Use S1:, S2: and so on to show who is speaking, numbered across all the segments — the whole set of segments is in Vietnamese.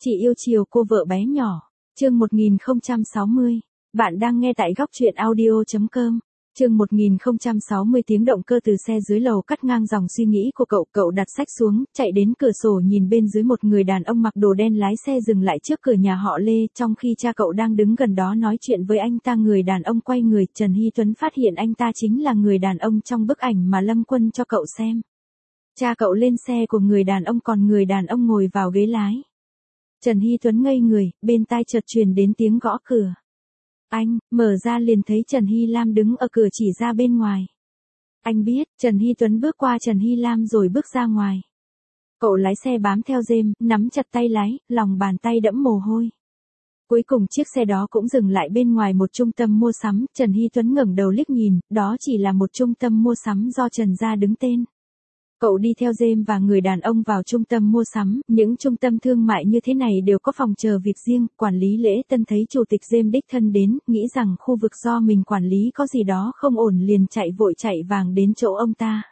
S1: Chị yêu chiều cô vợ bé nhỏ. Chương 1060. Bạn đang nghe tại góc truyện audio.com. Chương 1060 tiếng động cơ từ xe dưới lầu cắt ngang dòng suy nghĩ của cậu đặt sách xuống, chạy đến cửa sổ nhìn bên dưới một người đàn ông mặc đồ đen lái xe dừng lại trước cửa nhà họ Lê, trong khi cha cậu đang đứng gần đó nói chuyện với anh ta. Người đàn ông quay người, Trần Hy Tuấn phát hiện anh ta chính là người đàn ông trong bức ảnh mà Lâm Quân cho cậu xem. Cha cậu lên xe của người đàn ông, còn người đàn ông ngồi vào ghế lái. Trần Hy Tuấn ngây người, bên tai chợt truyền đến tiếng gõ cửa. Anh, mở ra liền thấy Trần Hy Lam đứng ở cửa chỉ ra bên ngoài. Anh biết, Trần Hy Tuấn bước qua Trần Hy Lam rồi bước ra ngoài. Cậu lái xe bám theo rêm, nắm chặt tay lái, lòng bàn tay đẫm mồ hôi. Cuối cùng chiếc xe đó cũng dừng lại bên ngoài một trung tâm mua sắm. Trần Hy Tuấn ngẩng đầu liếc nhìn, đó chỉ là một trung tâm mua sắm do Trần gia đứng tên. Cậu đi theo James và người đàn ông vào trung tâm mua sắm. Những trung tâm thương mại như thế này đều có phòng chờ việc riêng. Quản lý lễ tân thấy chủ tịch James đích thân đến, nghĩ rằng khu vực do mình quản lý có gì đó không ổn, liền chạy vàng đến chỗ ông ta.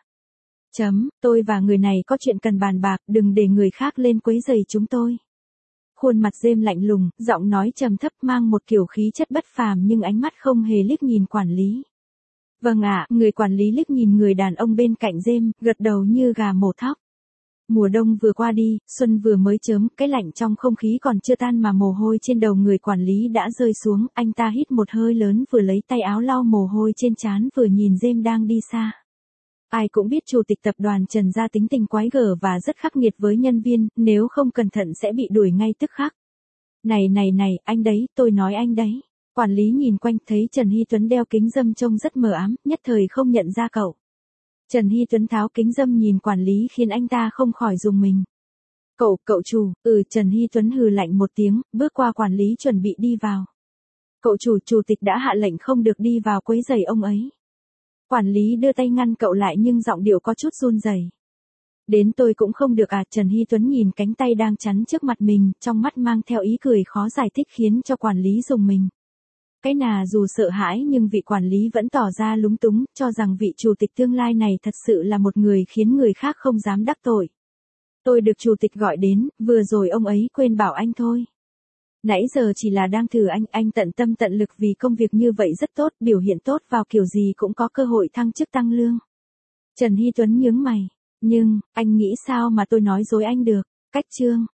S1: Tôi và người này có chuyện cần bàn bạc, đừng để người khác lên quấy rầy chúng tôi. Khuôn mặt James lạnh lùng, giọng nói trầm thấp mang một kiểu khí chất bất phàm, nhưng ánh mắt không hề liếc nhìn quản lý. Vâng ạ, người quản lý liếc nhìn người đàn ông bên cạnh James, gật đầu như gà mổ thóc. Mùa đông vừa qua đi, xuân vừa mới chớm, cái lạnh trong không khí còn chưa tan mà mồ hôi trên đầu người quản lý đã rơi xuống. Anh ta hít một hơi lớn, vừa lấy tay áo lau mồ hôi trên trán, vừa nhìn James đang đi xa. Ai cũng biết chủ tịch tập đoàn Trần gia tính tình quái gở và rất khắc nghiệt với nhân viên, nếu không cẩn thận sẽ bị đuổi ngay tức khắc. Này, anh đấy, tôi nói anh đấy. Quản lý nhìn quanh thấy Trần Hy Tuấn đeo kính râm trông rất mờ ám, nhất thời không nhận ra cậu. Trần Hy Tuấn tháo kính râm nhìn quản lý khiến anh ta không khỏi rùng mình. Cậu chủ, Trần Hy Tuấn hừ lạnh một tiếng, bước qua quản lý chuẩn bị đi vào. Cậu chủ tịch đã hạ lệnh không được đi vào quấy rầy ông ấy. Quản lý đưa tay ngăn cậu lại nhưng giọng điệu có chút run rẩy. Đến tôi cũng không được à? Trần Hy Tuấn nhìn cánh tay đang chắn trước mặt mình, trong mắt mang theo ý cười khó giải thích khiến cho quản lý rùng mình. Cái nà dù sợ hãi nhưng vị quản lý vẫn tỏ ra lúng túng, cho rằng vị chủ tịch tương lai này thật sự là một người khiến người khác không dám đắc tội. Tôi được chủ tịch gọi đến, vừa rồi ông ấy quên bảo anh thôi. Nãy giờ chỉ là đang thử anh tận tâm tận lực vì công việc như vậy rất tốt, biểu hiện tốt vào kiểu gì cũng có cơ hội thăng chức tăng lương. Trần Hy Tuấn nhướng mày, nhưng, anh nghĩ sao mà tôi nói dối anh được? Cách chương.